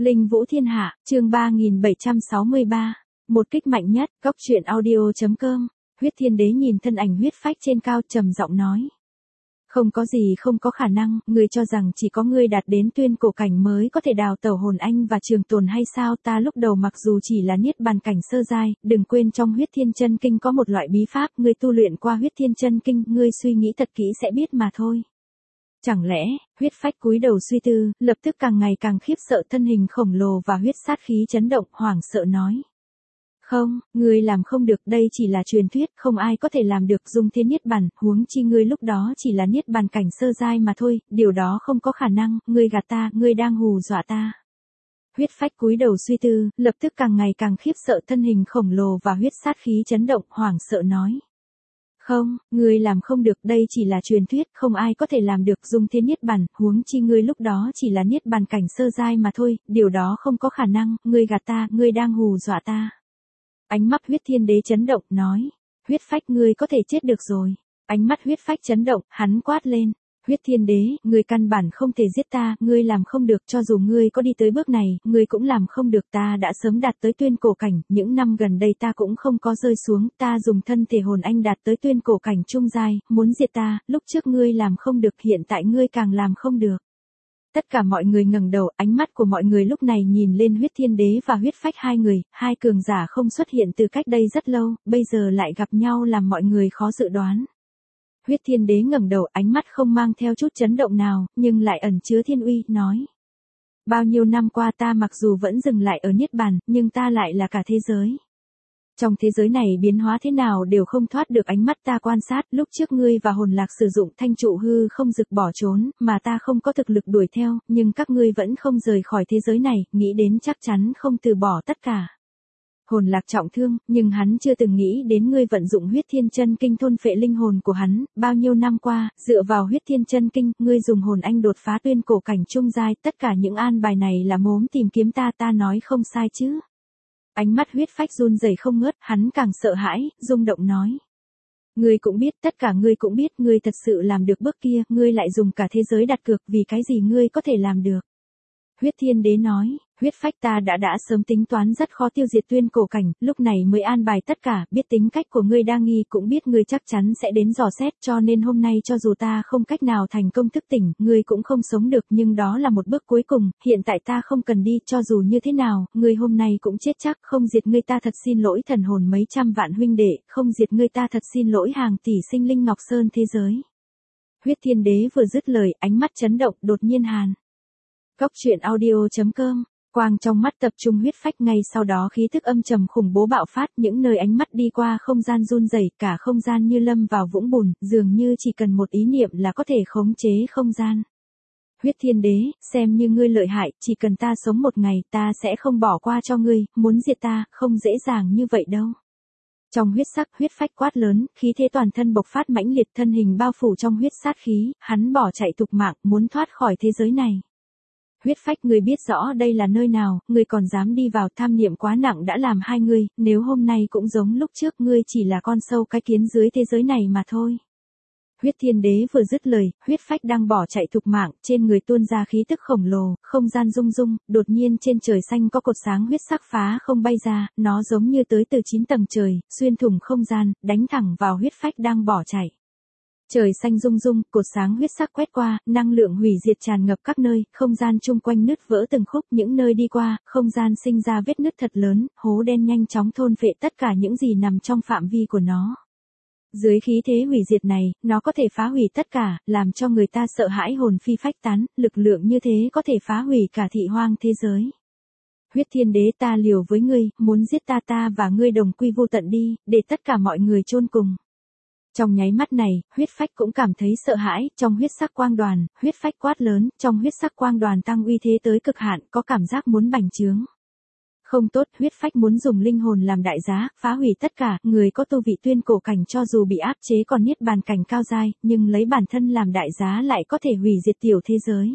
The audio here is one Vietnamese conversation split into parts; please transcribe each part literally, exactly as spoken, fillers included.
Linh Vũ Thiên Hạ, chương ba nghìn bảy trăm sáu mươi ba. Một kích mạnh nhất, góc truyện audio chấm com. Huyết Thiên Đế nhìn thân ảnh huyết phách trên cao trầm giọng nói. Không có gì không có khả năng, ngươi cho rằng chỉ có ngươi đạt đến tuyên cổ cảnh mới có thể đào tẩu hồn anh và trường tồn hay sao? Ta lúc đầu mặc dù chỉ là niết bàn cảnh sơ giai, đừng quên trong huyết thiên chân kinh có một loại bí pháp, ngươi tu luyện qua huyết thiên chân kinh, ngươi suy nghĩ thật kỹ sẽ biết mà thôi. Chẳng lẽ, huyết phách cúi đầu suy tư, lập tức càng ngày càng khiếp sợ, thân hình khổng lồ và huyết sát khí chấn động, hoảng sợ nói. Không, ngươi làm không được, đây chỉ là truyền thuyết, không ai có thể làm được dung thiên niết bàn, huống chi ngươi lúc đó chỉ là niết bàn cảnh sơ giai mà thôi, điều đó không có khả năng, ngươi gạt ta, ngươi đang hù dọa ta. Huyết phách cúi đầu suy tư, lập tức càng ngày càng khiếp sợ, thân hình khổng lồ và huyết sát khí chấn động, hoảng sợ nói. Không, ngươi làm không được, đây chỉ là truyền thuyết, không ai có thể làm được dung thiên niết bàn, huống chi ngươi lúc đó chỉ là niết bàn cảnh sơ giai mà thôi, điều đó không có khả năng, ngươi gạt ta, ngươi đang hù dọa ta. Ánh mắt huyết thiên đế chấn động, nói, huyết phách ngươi có thể chết được rồi. Ánh mắt huyết phách chấn động, hắn quát lên, huyết thiên đế, ngươi căn bản không thể giết ta, ngươi làm không được, cho dù ngươi có đi tới bước này, ngươi cũng làm không được, ta đã sớm đạt tới tuyên cổ cảnh, những năm gần đây ta cũng không có rơi xuống, ta dùng thân thể hồn anh đạt tới tuyên cổ cảnh trung giai, muốn diệt ta, lúc trước ngươi làm không được, hiện tại ngươi càng làm không được. Tất cả mọi người ngẩng đầu, ánh mắt của mọi người lúc này nhìn lên huyết thiên đế và huyết phách hai người, hai cường giả không xuất hiện từ cách đây rất lâu, bây giờ lại gặp nhau làm mọi người khó dự đoán. Huyết thiên đế ngẩng đầu, ánh mắt không mang theo chút chấn động nào, nhưng lại ẩn chứa thiên uy, nói. Bao nhiêu năm qua ta mặc dù vẫn dừng lại ở niết bàn, nhưng ta lại là cả thế giới. Trong thế giới này biến hóa thế nào đều không thoát được ánh mắt ta quan sát, lúc trước ngươi và hồn lạc sử dụng thanh trụ hư không rực bỏ trốn, mà ta không có thực lực đuổi theo, nhưng các ngươi vẫn không rời khỏi thế giới này, nghĩ đến chắc chắn không từ bỏ tất cả. Hồn lạc trọng thương, nhưng hắn chưa từng nghĩ đến ngươi vận dụng huyết thiên chân kinh thôn phệ linh hồn của hắn, bao nhiêu năm qua, dựa vào huyết thiên chân kinh, ngươi dùng hồn anh đột phá tuyên cổ cảnh trung giai, tất cả những an bài này là mốm tìm kiếm ta, ta nói không sai chứ. Ánh mắt huyết phách run rẩy không ngớt, hắn càng sợ hãi, rung động nói. Ngươi cũng biết, tất cả ngươi cũng biết, ngươi thật sự làm được bước kia, ngươi lại dùng cả thế giới đặt cược, vì cái gì ngươi có thể làm được. Huyết thiên đế nói, huyết phách ta đã đã sớm tính toán rất khó tiêu diệt tuyên cổ cảnh, lúc này mới an bài tất cả, biết tính cách của ngươi đa nghi, cũng biết ngươi chắc chắn sẽ đến dò xét, cho nên hôm nay cho dù ta không cách nào thành công thức tỉnh, ngươi cũng không sống được, nhưng đó là một bước cuối cùng, hiện tại ta không cần đi, cho dù như thế nào, ngươi hôm nay cũng chết chắc, không diệt ngươi ta thật xin lỗi thần hồn mấy trăm vạn huynh đệ, không diệt ngươi ta thật xin lỗi hàng tỷ sinh linh Ngọc Sơn thế giới. Huyết thiên đế vừa dứt lời, ánh mắt chấn động, đột nhiên hàn. Góc truyện audio chấm com. Quang trong mắt tập trung huyết phách, ngay sau đó khí thức âm trầm khủng bố bạo phát, những nơi ánh mắt đi qua không gian run rẩy, cả không gian như lâm vào vũng bùn, dường như chỉ cần một ý niệm là có thể khống chế không gian. Huyết thiên đế, xem như ngươi lợi hại, chỉ cần ta sống một ngày, ta sẽ không bỏ qua cho ngươi, muốn diệt ta, không dễ dàng như vậy đâu. Trong huyết sắc, huyết phách quát lớn, khí thế toàn thân bộc phát mãnh liệt, thân hình bao phủ trong huyết sát khí, hắn bỏ chạy thục mạng, muốn thoát khỏi thế giới này. Huyết phách, ngươi biết rõ đây là nơi nào, ngươi còn dám đi vào, tham niệm quá nặng đã làm hai ngươi, nếu hôm nay cũng giống lúc trước, ngươi chỉ là con sâu cái kiến dưới thế giới này mà thôi. Huyết thiên đế vừa dứt lời, huyết phách đang bỏ chạy thục mạng, trên người tuôn ra khí tức khổng lồ, không gian rung rung, đột nhiên trên trời xanh có cột sáng huyết sắc phá không bay ra, nó giống như tới từ chín tầng trời, xuyên thủng không gian, đánh thẳng vào huyết phách đang bỏ chạy. Trời xanh rung rung, cột sáng huyết sắc quét qua, năng lượng hủy diệt tràn ngập các nơi, không gian chung quanh nứt vỡ từng khúc, những nơi đi qua, không gian sinh ra vết nứt thật lớn, hố đen nhanh chóng thôn phệ tất cả những gì nằm trong phạm vi của nó. Dưới khí thế hủy diệt này, nó có thể phá hủy tất cả, làm cho người ta sợ hãi hồn phi phách tán, lực lượng như thế có thể phá hủy cả thị hoang thế giới. Huyết thiên đế, ta liều với ngươi, muốn giết ta ta và ngươi đồng quy vô tận đi, để tất cả mọi người chôn cùng. Trong nháy mắt này, huyết phách cũng cảm thấy sợ hãi, trong huyết sắc quang đoàn, huyết phách quát lớn, trong huyết sắc quang đoàn tăng uy thế tới cực hạn, có cảm giác muốn bành trướng. Không tốt, huyết phách muốn dùng linh hồn làm đại giá, phá hủy tất cả, người có tu vị tuyên cổ cảnh cho dù bị áp chế còn niết bàn cảnh cao giai, nhưng lấy bản thân làm đại giá lại có thể hủy diệt tiểu thế giới.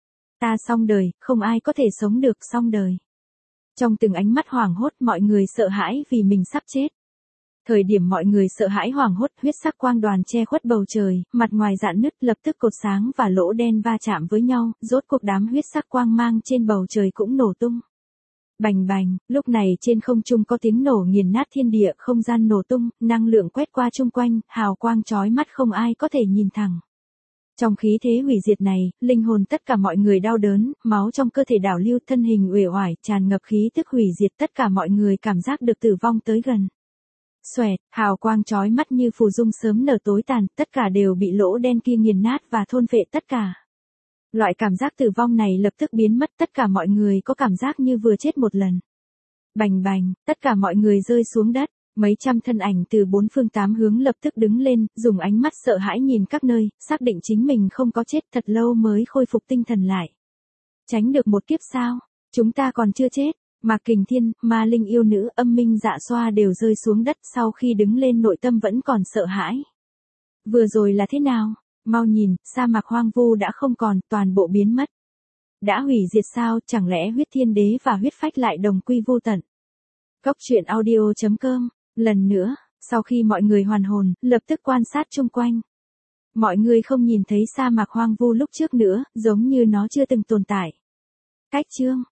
Ta xong đời, không ai có thể sống được, xong đời. Trong từng ánh mắt hoảng hốt, mọi người sợ hãi vì mình sắp chết. Thời điểm mọi người sợ hãi hoảng hốt, huyết sắc quang đoàn che khuất bầu trời, mặt ngoài rạn nứt, lập tức cột sáng và lỗ đen va chạm với nhau, rốt cuộc đám huyết sắc quang mang trên bầu trời cũng nổ tung. Bành bành, lúc này trên không trung có tiếng nổ nghiền nát thiên địa, không gian nổ tung, năng lượng quét qua chung quanh, hào quang chói mắt không ai có thể nhìn thẳng. Trong khí thế hủy diệt này, linh hồn tất cả mọi người đau đớn, máu trong cơ thể đảo lưu, thân hình uể oải, tràn ngập khí tức hủy diệt, tất cả mọi người cảm giác được tử vong tới gần. Xoẹt, hào quang chói mắt như phù dung sớm nở tối tàn, tất cả đều bị lỗ đen kia nghiền nát và thôn phệ tất cả. Loại cảm giác tử vong này lập tức biến mất, tất cả mọi người có cảm giác như vừa chết một lần. Bành bành, tất cả mọi người rơi xuống đất, mấy trăm thân ảnh từ bốn phương tám hướng lập tức đứng lên, dùng ánh mắt sợ hãi nhìn các nơi, xác định chính mình không có chết, thật lâu mới khôi phục tinh thần lại. Tránh được một kiếp sao? Chúng ta còn chưa chết. Mạc Kình Thiên, Ma Linh yêu nữ, Âm Minh Dạ Xoa đều rơi xuống đất, sau khi đứng lên nội tâm vẫn còn sợ hãi. Vừa rồi là thế nào? Mau nhìn, sa mạc hoang vu đã không còn, toàn bộ biến mất. Đã hủy diệt sao, chẳng lẽ huyết thiên đế và huyết phách lại đồng quy vô tận? Cốc truyện audio chấm com, lần nữa, sau khi mọi người hoàn hồn, lập tức quan sát chung quanh. Mọi người không nhìn thấy sa mạc hoang vu lúc trước nữa, giống như nó chưa từng tồn tại. Cách chương